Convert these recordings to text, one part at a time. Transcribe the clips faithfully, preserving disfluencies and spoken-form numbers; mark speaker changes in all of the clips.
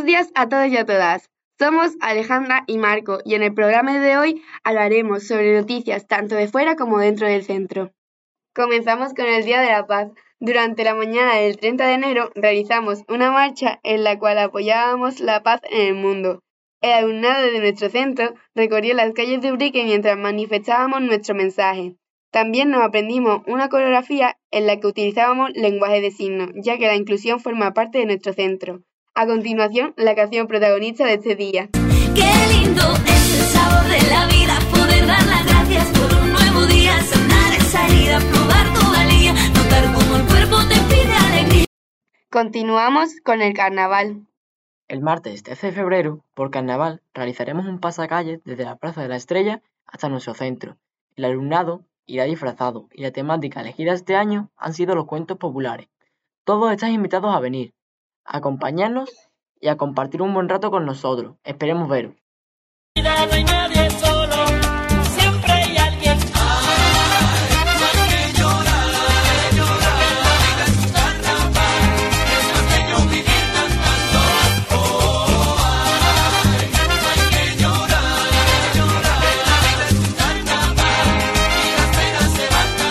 Speaker 1: días a todos y a todas. Somos Alejandra y Marco y en el programa de hoy hablaremos sobre noticias tanto de fuera como dentro del centro. Comenzamos con el Día de la Paz. Durante la mañana del treinta de enero realizamos una marcha en la cual apoyábamos la paz en el mundo. El alumnado de nuestro centro recorrió las calles de Ubrique mientras manifestábamos nuestro mensaje. También nos aprendimos una coreografía en la que utilizábamos lenguaje de signos, ya que la inclusión forma parte de nuestro centro. A continuación, la canción protagonista de este día.
Speaker 2: Qué lindo es el sabor de la vida, poder dar las gracias por un nuevo día, sanar esa herida, probar tu valía, notar cómo el cuerpo te pide alegría.
Speaker 1: Continuamos con el carnaval.
Speaker 3: El martes trece de febrero, por carnaval, realizaremos un pasacalles desde la Plaza de la Estrella hasta nuestro centro. El alumnado irá disfrazado y la temática elegida este año han sido los cuentos populares. Todos estáis invitados a venir, a acompañarnos y a compartir un buen rato con nosotros. Esperemos veros.
Speaker 4: No hay nadie solo, siempre hay alguien. Ay, no hay que llorar, llorar. La vida es un carnaval, es más bello vivir cantando. Oh, ay, no hay que llorar, llorar. La vida es un carnaval y las penas se van.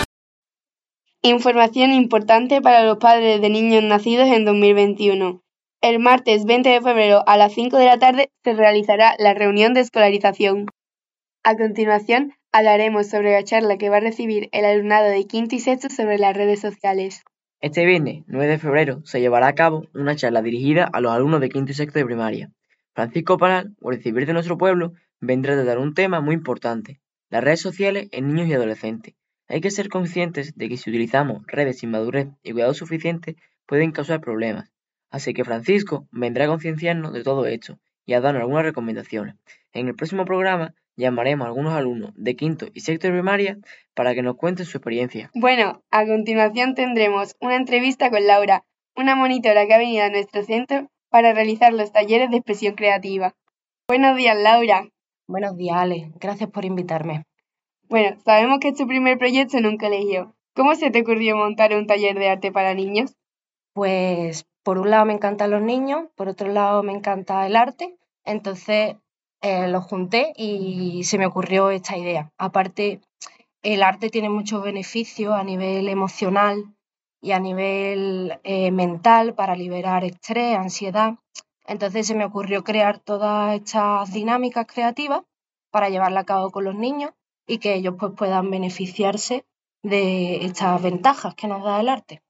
Speaker 1: Información importante para los padres de niños nacidos en dos mil veintiuno. El martes veinte de febrero a las cinco de la tarde se realizará la reunión de escolarización. A continuación, hablaremos sobre la charla que va a recibir el alumnado de quinto y sexto sobre las redes sociales.
Speaker 3: Este viernes nueve de febrero se llevará a cabo una charla dirigida a los alumnos de quinto y sexto de primaria. Francisco Paral, recibir de nuestro pueblo, vendrá a tratar un tema muy importante, las redes sociales en niños y adolescentes. Hay que ser conscientes de que si utilizamos redes sin madurez y cuidado suficiente pueden causar problemas. Así que Francisco vendrá a concienciarnos de todo esto y a darnos algunas recomendaciones. En el próximo programa llamaremos a algunos alumnos de quinto y sexto de primaria para que nos cuenten su experiencia.
Speaker 1: Bueno, a continuación tendremos una entrevista con Laura, una monitora que ha venido a nuestro centro para realizar los talleres de expresión creativa. Buenos días, Laura.
Speaker 5: Buenos días, Ale. Gracias por invitarme.
Speaker 1: Bueno, sabemos que es tu primer proyecto en un colegio. ¿Cómo se te ocurrió montar un taller de arte para niños?
Speaker 5: Pues por un lado me encantan los niños, por otro lado me encanta el arte, entonces eh, los junté y se me ocurrió esta idea. Aparte, el arte tiene muchos beneficios a nivel emocional y a nivel eh, mental para liberar estrés, ansiedad. Entonces se me ocurrió crear todas estas dinámicas creativas para llevarla a cabo con los niños y que ellos pues, puedan beneficiarse de estas ventajas que nos da el arte.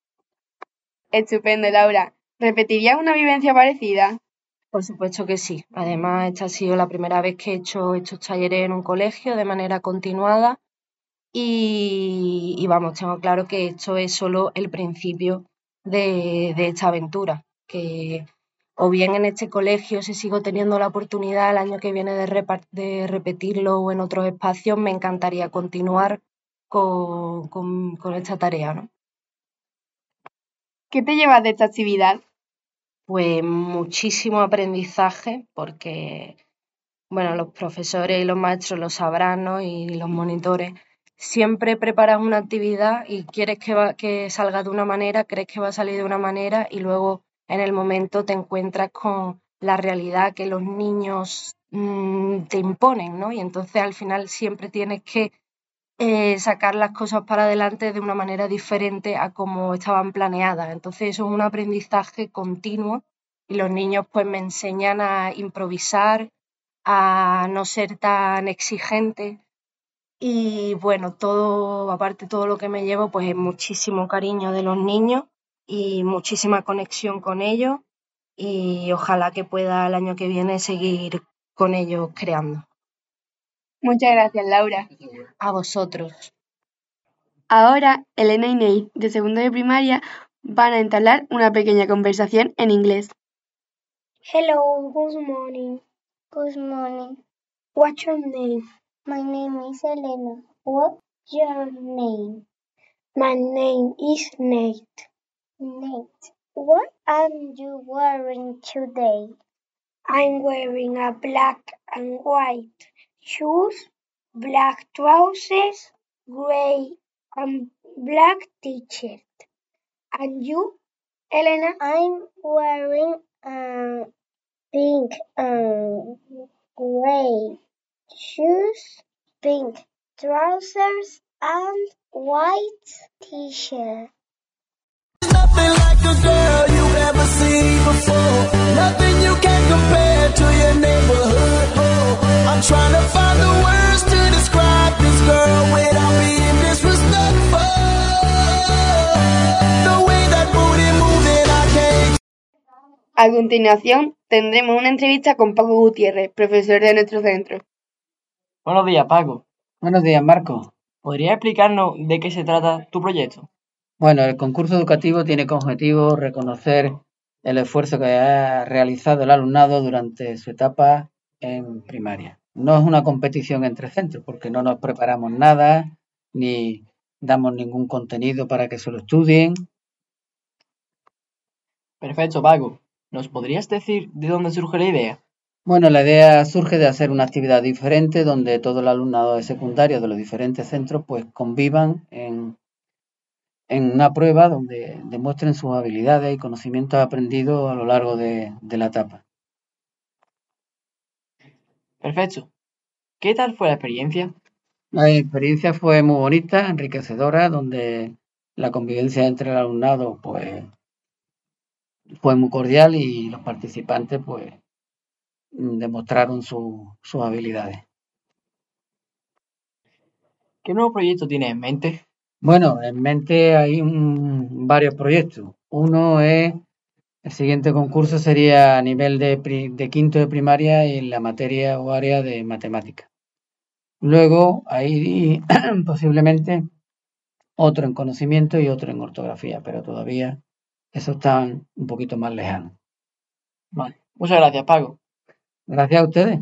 Speaker 1: Estupendo, Laura. ¿Repetirías una vivencia parecida?
Speaker 5: Por supuesto que sí. Además, esta ha sido la primera vez que he hecho estos talleres en un colegio de manera continuada y, y vamos, tengo claro que esto es solo el principio de, de esta aventura, que o bien en este colegio, si sigo teniendo la oportunidad el año que viene de, repa- de repetirlo o en otros espacios, me encantaría continuar con, con, con esta tarea, ¿no?
Speaker 1: ¿Qué te llevas de esta actividad?
Speaker 5: Pues muchísimo aprendizaje, porque, bueno, los profesores y los maestros lo sabrán, ¿no? Y los monitores. Siempre preparas una actividad y quieres que, va, que salga de una manera, crees que va a salir de una manera y luego en el momento te encuentras con la realidad que los niños mmm, te imponen, ¿no? Y entonces al final siempre tienes que eh, sacar las cosas para adelante de una manera diferente a como estaban planeadas. Entonces eso es un aprendizaje continuo y los niños pues me enseñan a improvisar, a no ser tan exigente y bueno, todo, aparte todo lo que me llevo pues es muchísimo cariño de los niños y muchísima conexión con ellos y ojalá que pueda el año que viene seguir con ellos creando.
Speaker 1: Muchas gracias, Laura.
Speaker 5: A vosotros.
Speaker 1: Ahora, Elena y Nate, de segundo de primaria, van a entablar una pequeña conversación en inglés.
Speaker 6: Hello, good morning. Good morning. What's your name? My name is Elena. What's your name? My name is Nate. Nate, what are you wearing today? I'm wearing a black and white shoes, black trousers, gray and black t-shirt. And you, Elena? I'm wearing a pink and gray shoes, pink trousers, and white t-shirt.
Speaker 4: Nothing like a girl you've ever seen before. Nothing you can compare to your neighborhood. Oh, I'm trying to find the words to describe this girl without being disrespectful. The way that booty moving, I can't.
Speaker 1: A continuación, tendremos una entrevista con Paco Gutiérrez, profesor de nuestro centro.
Speaker 3: Buenos días, Paco.
Speaker 7: Buenos días, Marco.
Speaker 3: ¿Podrías explicarnos de qué se trata tu proyecto?
Speaker 7: Bueno, el concurso educativo tiene como objetivo reconocer el esfuerzo que ha realizado el alumnado durante su etapa en primaria. No es una competición entre centros porque no nos preparamos nada ni damos ningún contenido para que se lo estudien.
Speaker 3: Perfecto, Paco. ¿Nos podrías decir de dónde surge la idea?
Speaker 7: Bueno, la idea surge de hacer una actividad diferente donde todo el alumnado de secundaria de los diferentes centros pues convivan en, en una prueba donde demuestren sus habilidades y conocimientos aprendidos a lo largo de, de la etapa.
Speaker 3: Perfecto. ¿Qué tal fue la experiencia?
Speaker 7: La experiencia fue muy bonita, enriquecedora, donde la convivencia entre el alumnado pues fue muy cordial y los participantes pues demostraron su, sus habilidades.
Speaker 3: ¿Qué nuevo proyecto tienes en mente?
Speaker 7: Bueno, en mente hay un, varios proyectos. Uno es, el siguiente concurso sería a nivel de, pri, de quinto de primaria en la materia o área de matemática. Luego hay posiblemente otro en conocimiento y otro en ortografía, pero todavía eso está un poquito más lejano.
Speaker 3: Vale. Muchas gracias, Paco.
Speaker 7: Gracias a ustedes.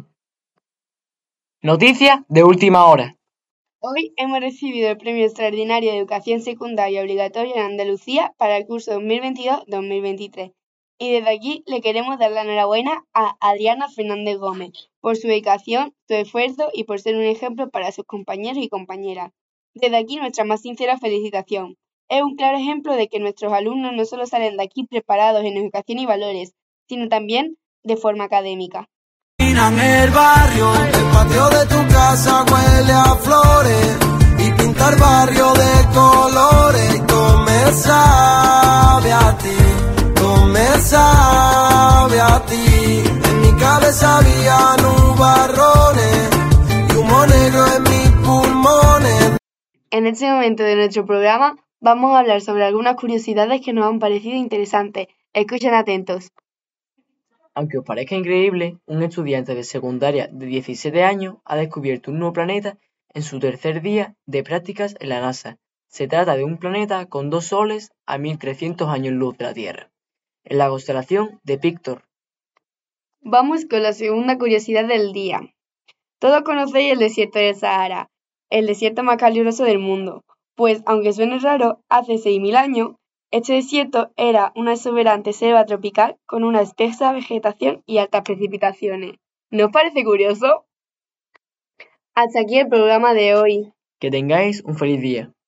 Speaker 3: Noticias de última hora.
Speaker 1: Hoy hemos recibido el Premio Extraordinario de Educación Secundaria Obligatoria en Andalucía para el curso dos mil veintidós dos mil veintitrés. Y desde aquí le queremos dar la enhorabuena a Adriana Fernández Gómez por su dedicación, su esfuerzo y por ser un ejemplo para sus compañeros y compañeras. Desde aquí nuestra más sincera felicitación. Es un claro ejemplo de que nuestros alumnos no solo salen de aquí preparados en educación y valores, sino también de forma académica.
Speaker 4: En el barrio, el patio de tu casa huele a flores y pinta el barrio de colores. Y todo me sabe a ti, todo me sabe a ti. En mi cabeza había nubarrones y humo negro en mis pulmones.
Speaker 1: En este momento de nuestro programa vamos a hablar sobre algunas curiosidades que nos han parecido interesantes. Escuchen atentos.
Speaker 3: Aunque os parezca increíble, un estudiante de secundaria de diecisiete años ha descubierto un nuevo planeta en su tercer día de prácticas en la NASA. Se trata de un planeta con dos soles a mil trescientos años luz de la Tierra, en la constelación de Pictor.
Speaker 1: Vamos con la segunda curiosidad del día. Todos conocéis el desierto del Sahara, el desierto más caluroso del mundo, pues aunque suene raro, hace seis mil años, este desierto era una exuberante selva tropical con una espesa vegetación y altas precipitaciones. ¿No os parece curioso? Hasta aquí el programa de hoy.
Speaker 3: Que tengáis un feliz día.